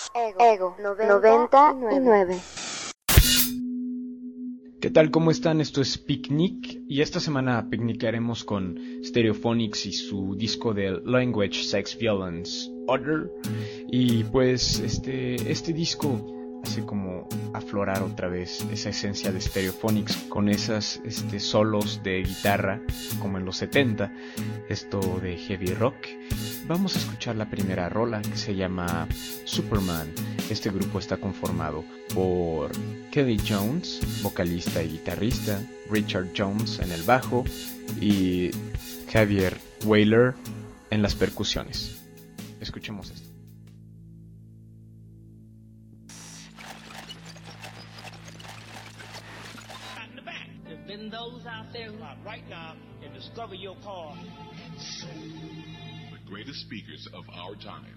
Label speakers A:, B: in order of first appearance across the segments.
A: Ego 99.
B: ¿Qué tal? ¿Cómo están? Esto es Picnic y esta semana picnicaremos con Stereophonics y su disco de Language, Sex, Violence, Other. Y pues este disco hace como aflorar otra vez esa esencia de Stereophonics con esas solos de guitarra como en los 70, esto de heavy rock. Vamos a escuchar la primera rola que se llama Superman. Este grupo está conformado por Kelly Jones, vocalista y guitarrista, Richard Jones en el bajo y Javier Weyler en las percusiones. Escuchemos esto.
C: There's been those out there who are right now and discover your car.
D: The greatest speakers of our time.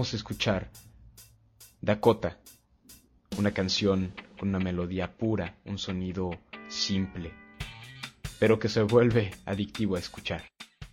B: vamos a escuchar Dakota, una canción con una melodía pura, un sonido simple, pero que se vuelve adictivo a escuchar.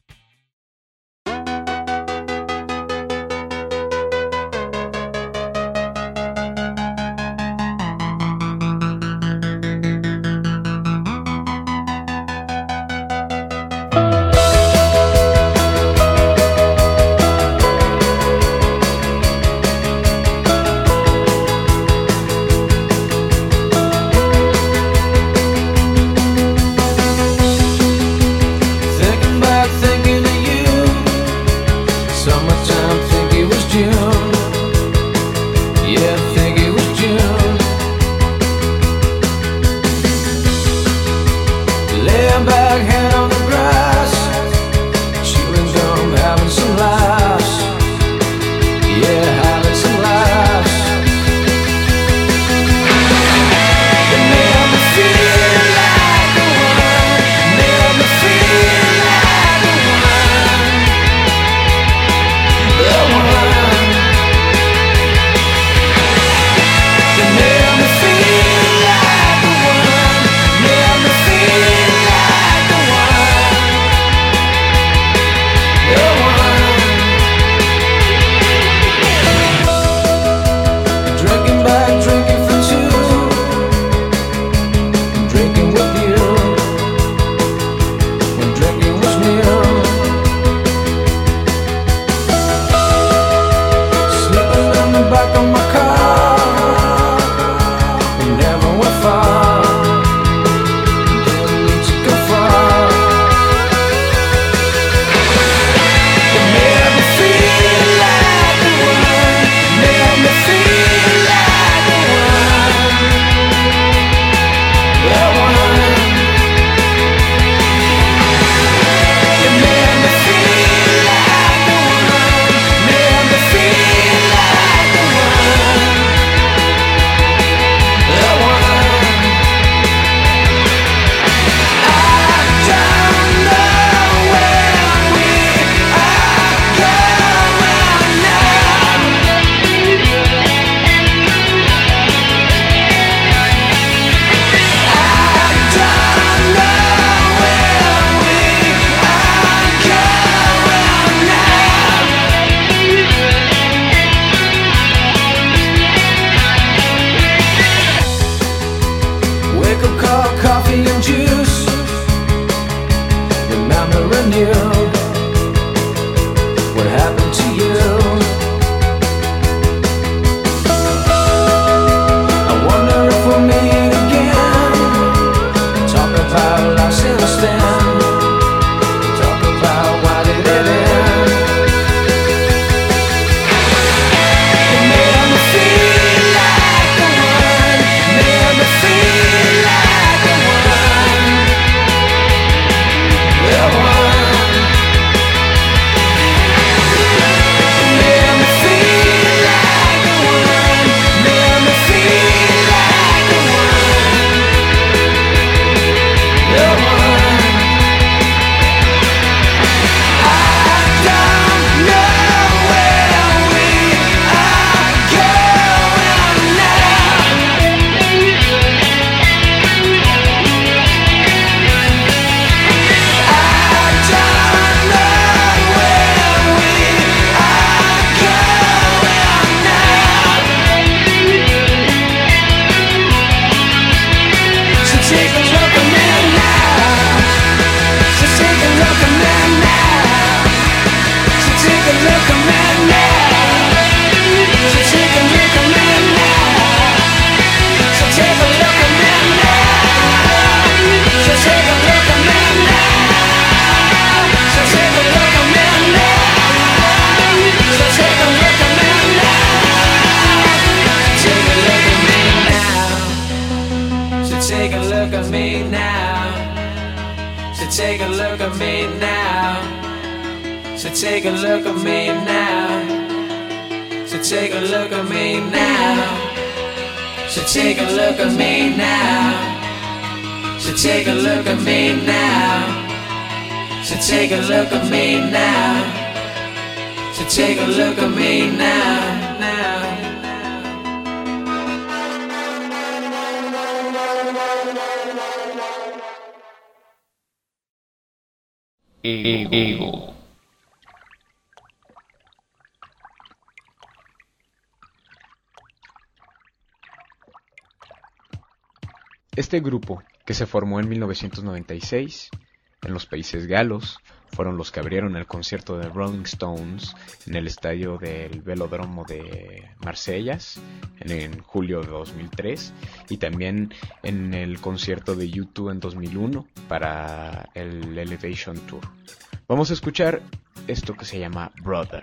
E: take a look at me now. So take a look at me now. So take a look at me now. So take a look at me now. So take a look at me now. So take a look at me now. So take a look at me now.
F: Ego.
B: Este grupo, que se formó en 1996 en los Países Galos, fueron los que abrieron el concierto de Rolling Stones en el estadio del Velódromo de Marsellas en julio de 2003 y también en el concierto de U2 en 2001 para el Elevation Tour. Vamos a escuchar esto que se llama Brother.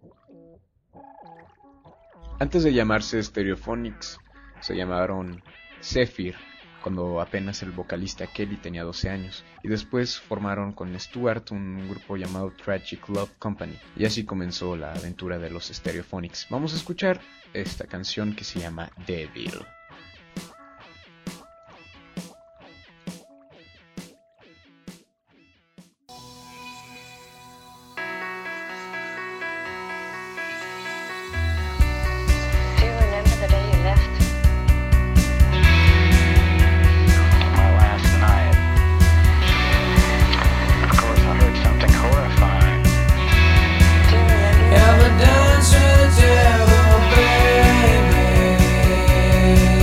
B: Antes de llamarse Stereophonics, se llamaron Zephyr, cuando apenas el vocalista Kelly tenía 12 años, y después formaron con Stuart un grupo llamado Tragic Love Company, y así comenzó la aventura de los Stereophonics. Vamos a escuchar esta canción que se llama Devil.
E: Ever dance with the devil, baby?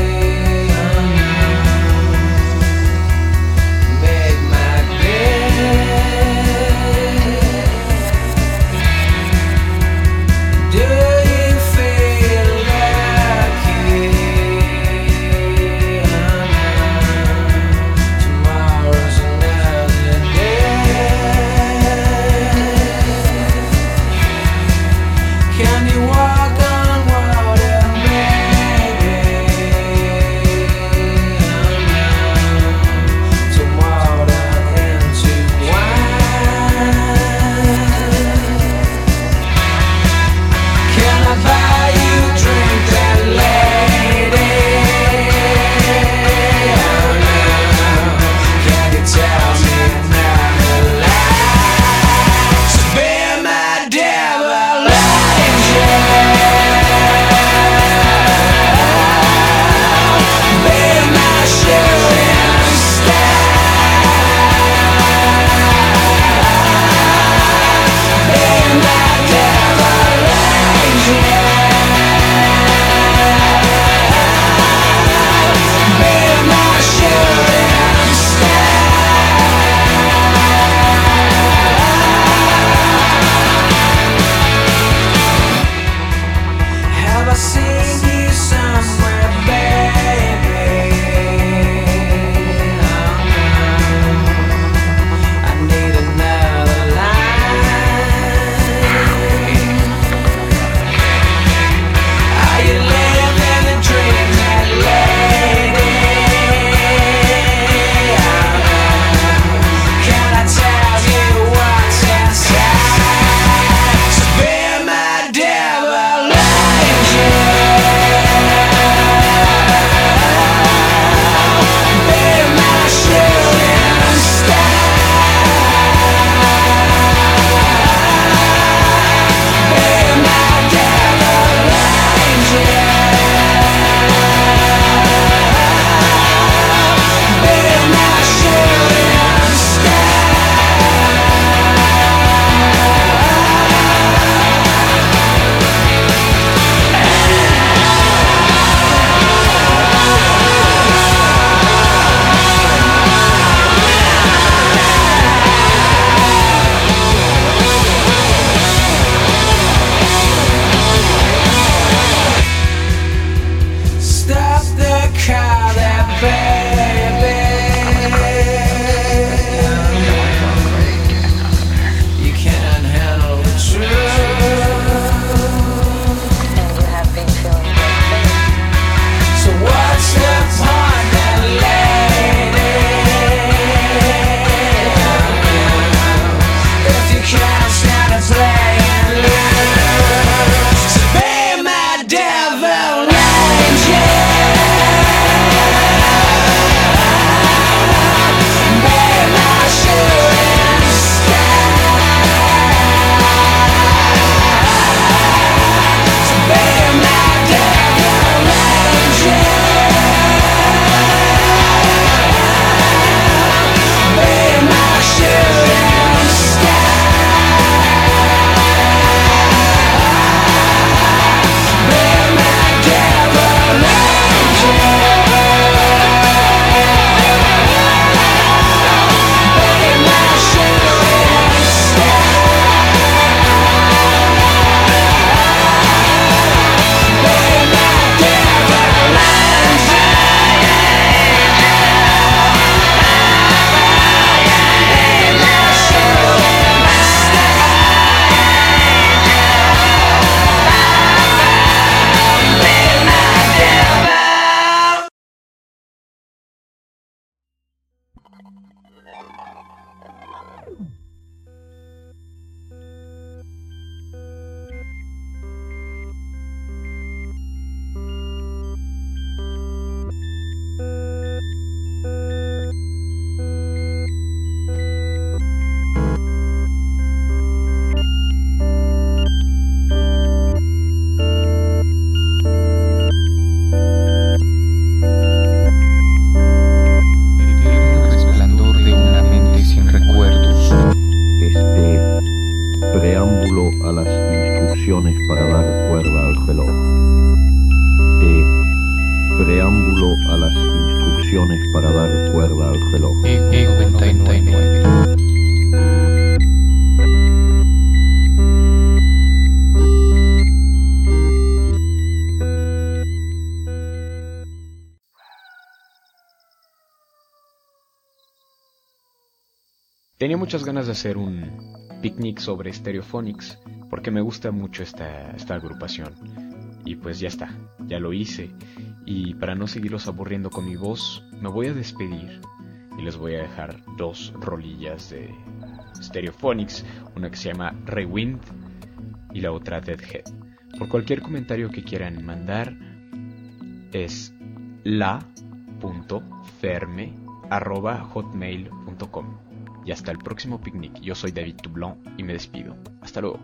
F: reloj. Preámbulo a las instrucciones para dar cuerda al reloj.
E: 99.
B: Tenía muchas ganas de hacer un picnic sobre Stereophonics porque me gusta mucho esta agrupación. Y pues ya está, ya lo hice. Y para no seguirlos aburriendo con mi voz, me voy a despedir y les voy a dejar 2 rolillas de Stereophonics, una que se llama Rewind y la otra Deadhead. Por cualquier comentario que quieran mandar es la.ferme@hotmail.com. Y hasta el próximo picnic. Yo soy David Toublon y me despido. Hasta luego.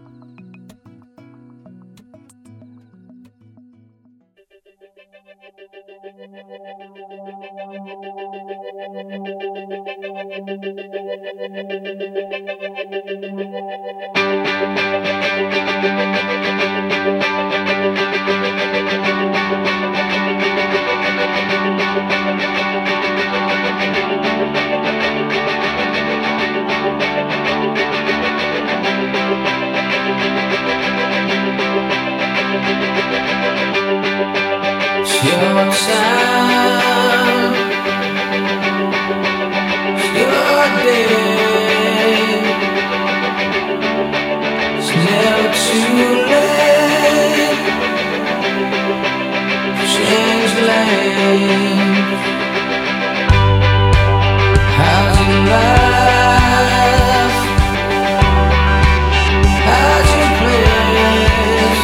E: Your time, your day, it's never too late to change lanes. How's your life? How's your place?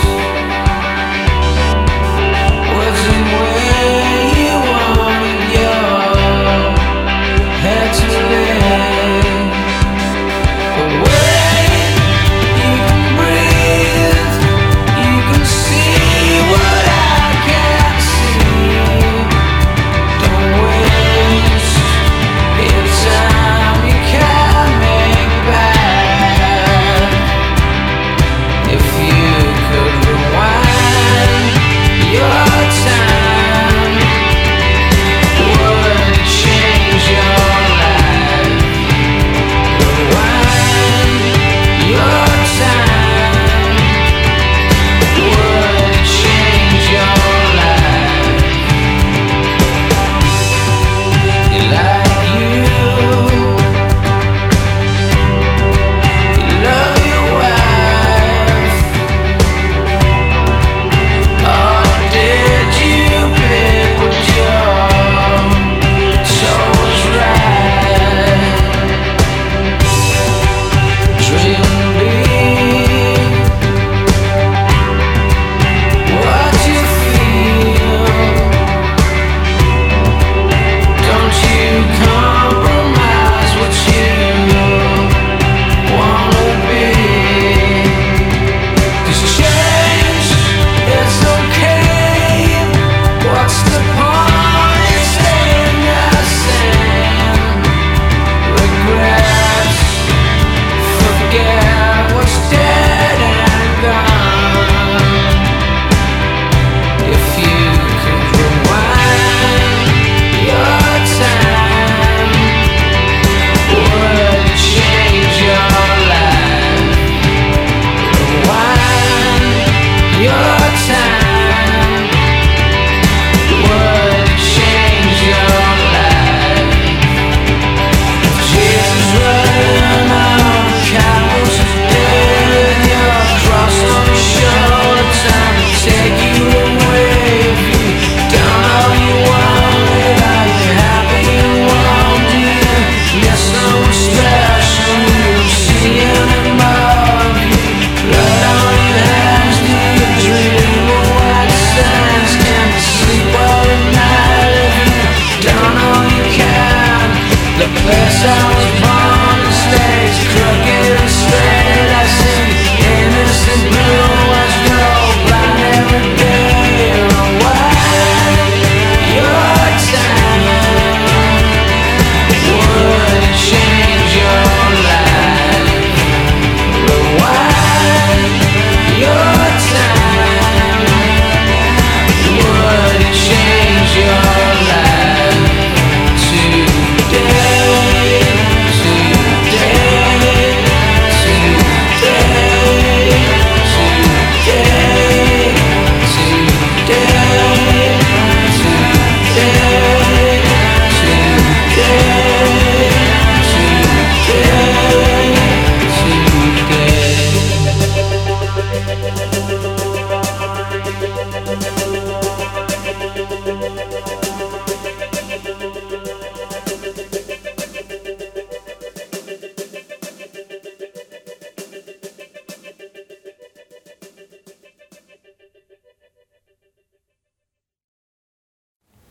E: What's in where you want your head to lay? But wait, you can breathe, you can see what I can't see. Don't waste your time, you can't make back. If you could rewind your time, would it change your life? Rewind your time, would it change your life? You like you love your wife. Or did you pick what your soul's right? Dream big, what you feel. Don't you compromise what you wanna be. 'Cause change, it's okay. What's the point in staying the same? Regrets, forget what's dead and gone. If you could rewind your time, would it change your life? Rewind your time, would it change your life? If Jesus running on camels with your cross on your shoulder, time to take you away. If you done all you wanted, are you happy and wanted? Yes, someone special, you're seeing above you. Blood on your hands, do you dream away?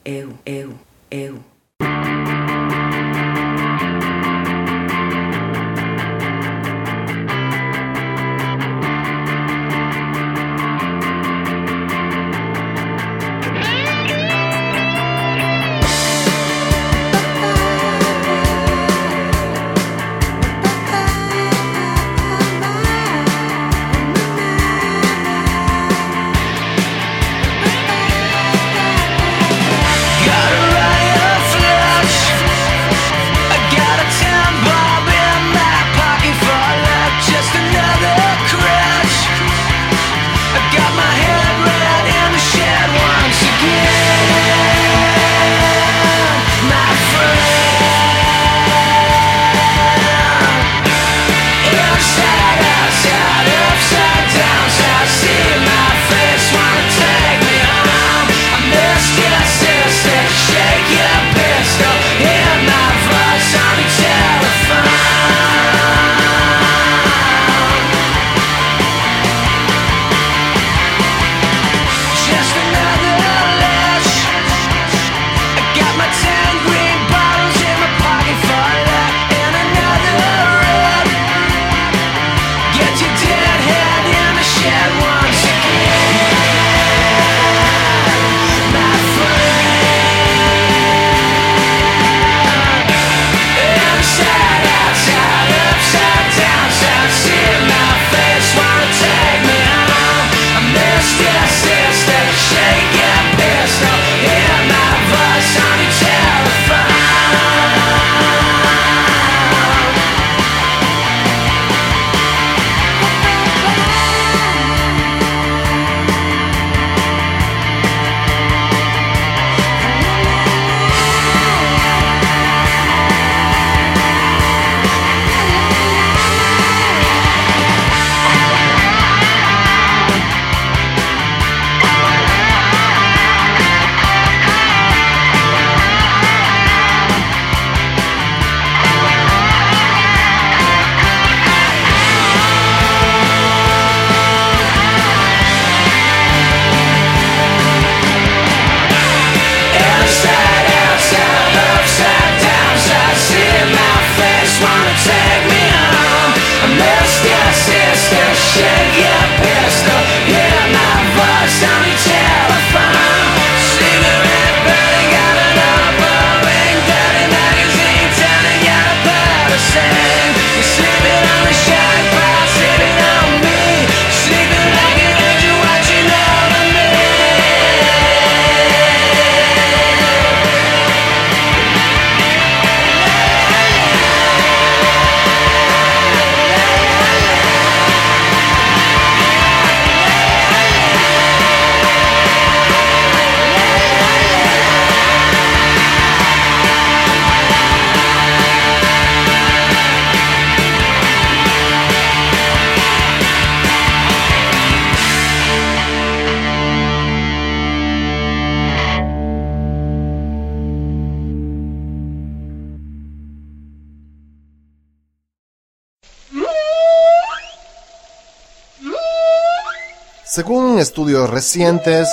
G: Según estudios recientes,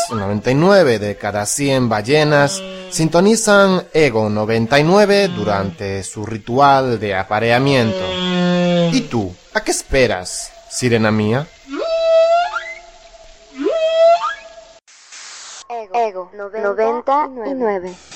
G: 99 de cada 100 ballenas sintonizan Ego 99 durante su ritual de apareamiento. ¿Y tú? ¿A qué esperas, sirena mía?
A: Ego 99.